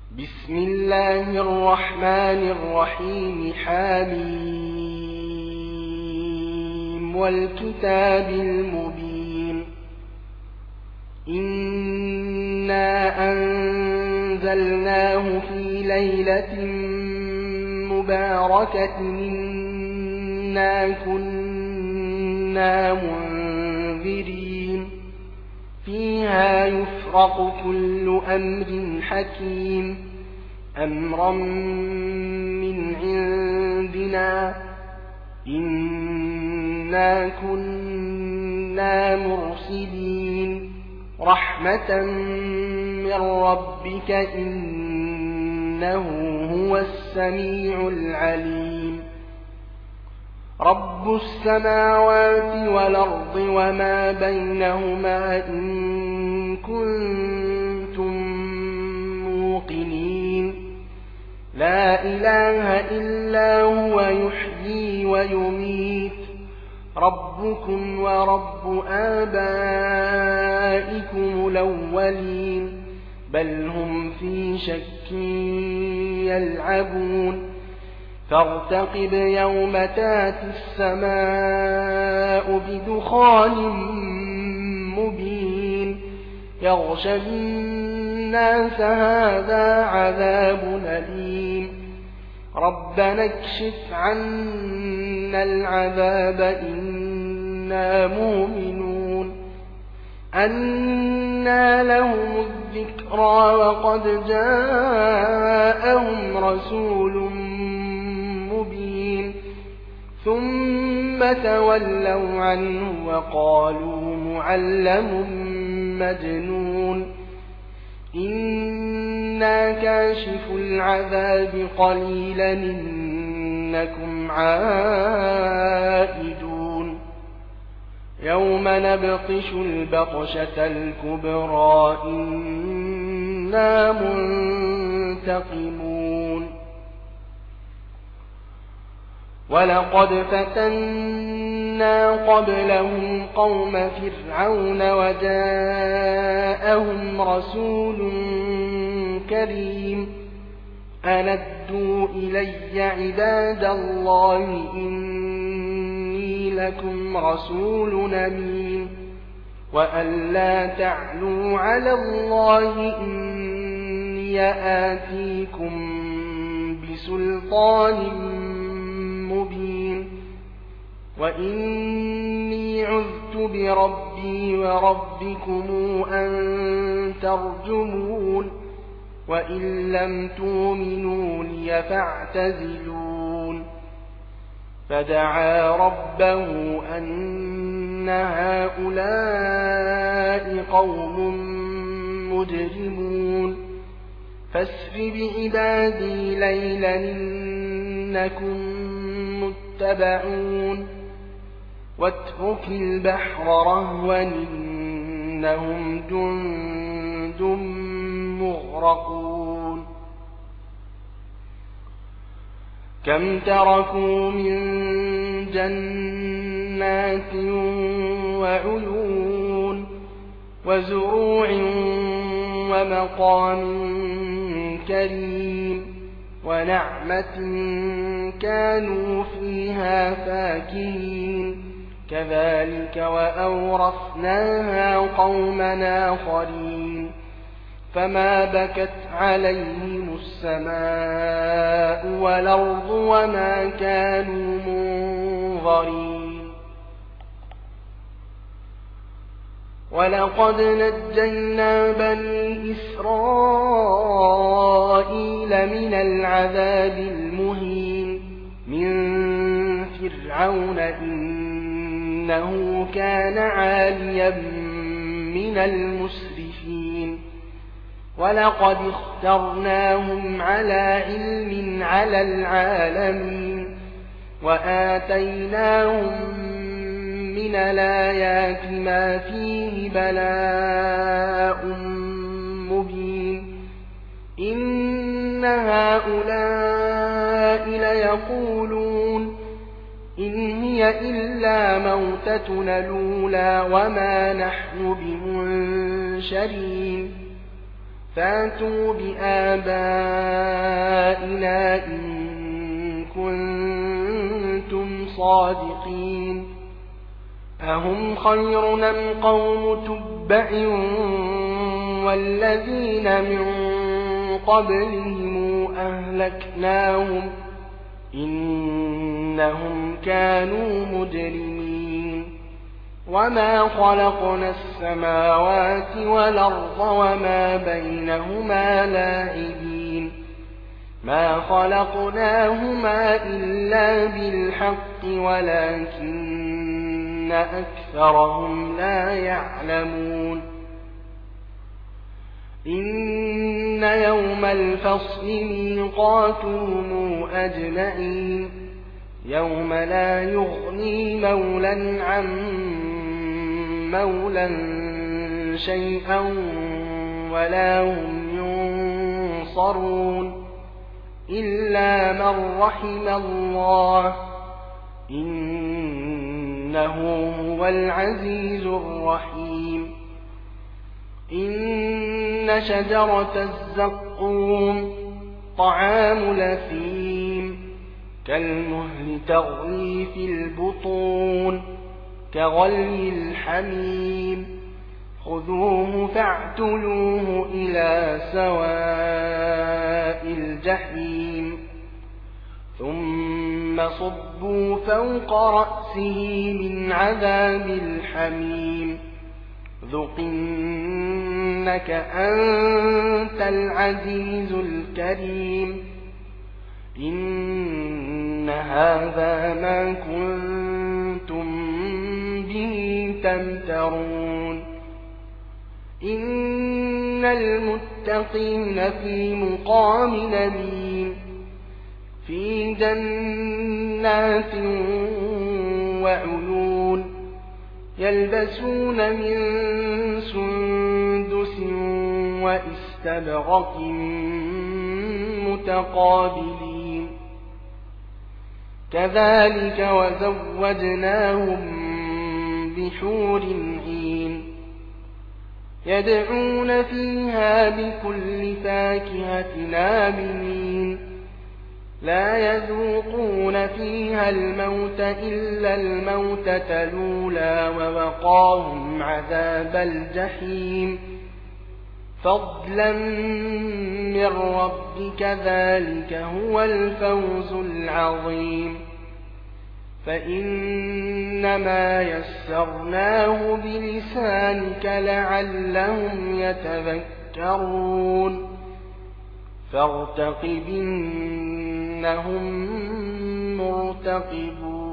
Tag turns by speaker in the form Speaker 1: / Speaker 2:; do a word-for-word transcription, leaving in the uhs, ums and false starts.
Speaker 1: بسم الله الرحمن الرحيم. حميم والكتاب المبين. إنا أنزلناه في ليلة مباركة إنا كنا منذرين فيها يفرق كل أمر حكيم أمرا من عندنا إنا كنا مرسلين رحمة من ربك إنه هو السميع العليم. رب السماوات والأرض وما بينهما إن كنتم موقنين لا إله إلا هو يحيي ويميت ربكم ورب آبائكم الأولين بل هم في شك يلعبون فارتقب يوم تأتي السماء بدخان مبين يغشى الناس هذا عذاب أليم ربنا اكشف عنا العذاب إنا مؤمنون. أنى لهم الذكرى وقد جاءهم رسول مبين ثم تولوا عنه وقالوا معلم مجنون. إنا كاشف العذاب قليلا إنكم عائدون. يوم نبطش البطشة الكبرى إنا منتقمون. ولقد فتنا قبلهم قوم فرعون وجاءهم رسول كريم أندوا إلي عباد الله إني لكم رسول أمين وأن لا تعلوا على الله إني آتيكم بسلطان مبين وإني عذت بربي وربكم أن ترجمون وإن لم تؤمنوا لي فاعتزلون. فدعا ربه أن هؤلاء قوم مجرمون فاسر بعبادي ليلا إنكم متبعون واترك البحر رهوا إنهم جند مغرقون. كم تركوا من جنات وعيون وزروع ومقام كريم ونعمة كانوا فيها فاكهين كذلك وأورثناها قوما آخرين فما بكت عليهم السماء والأرض وما كانوا منظرين. ولقد نجينا بني إسرائيل من العذاب المهين من فرعون إنه كان عاليا من المسرفين ولقد اخترناهم على علم على العالمين وآتيناهم من الآيات ما فيه بلاء مبين. إن هؤلاء ليقولون إن هي إلا موتتنا الأولى وما نحن بمنشرين فاتوا بآبائنا إن كنتم صادقين أهم خير أم قوم تبع والذين من قبلهم أهلكناهم إنهم كانوا مجرمين وما خلقنا السماوات والأرض وما بينهما لاعبين ما خلقناهما إلا بالحق ولكن أكثرهم لا يعلمون إن يوم الفصل ميقاتهم أجمعين يوم لا يغني مولا عن مولا شيئا ولا هم ينصرون إلا من رحم الله إنه هو العزيز الرحيم إن شجرة الزقوم طعام الأثيم كالمهل تغلي في البطون كغلي الحميم خذوه فاعتلوه إلى سواء الجحيم ثم صبوا فوق رأسه من عذاب الحميم ذق إنك أنت العزيز الكريم إن هذا ما كنتم به تمترون إن المتقين في مقام أمين في جنات وعيون يلبسون من سندس وإستبرق متقابلين كذلك وزوجناهم بحور عين يدعون فيها بكل فاكهة آمنين لا يذوقون فيها الموت إلا الموتة الأولى ووقاهم عذاب الجحيم فضلا من ربك ذلك هو الفوز العظيم فإنما يسرناه بلسانك لعلهم يتذكرون فارتقب إنهم مرتقبون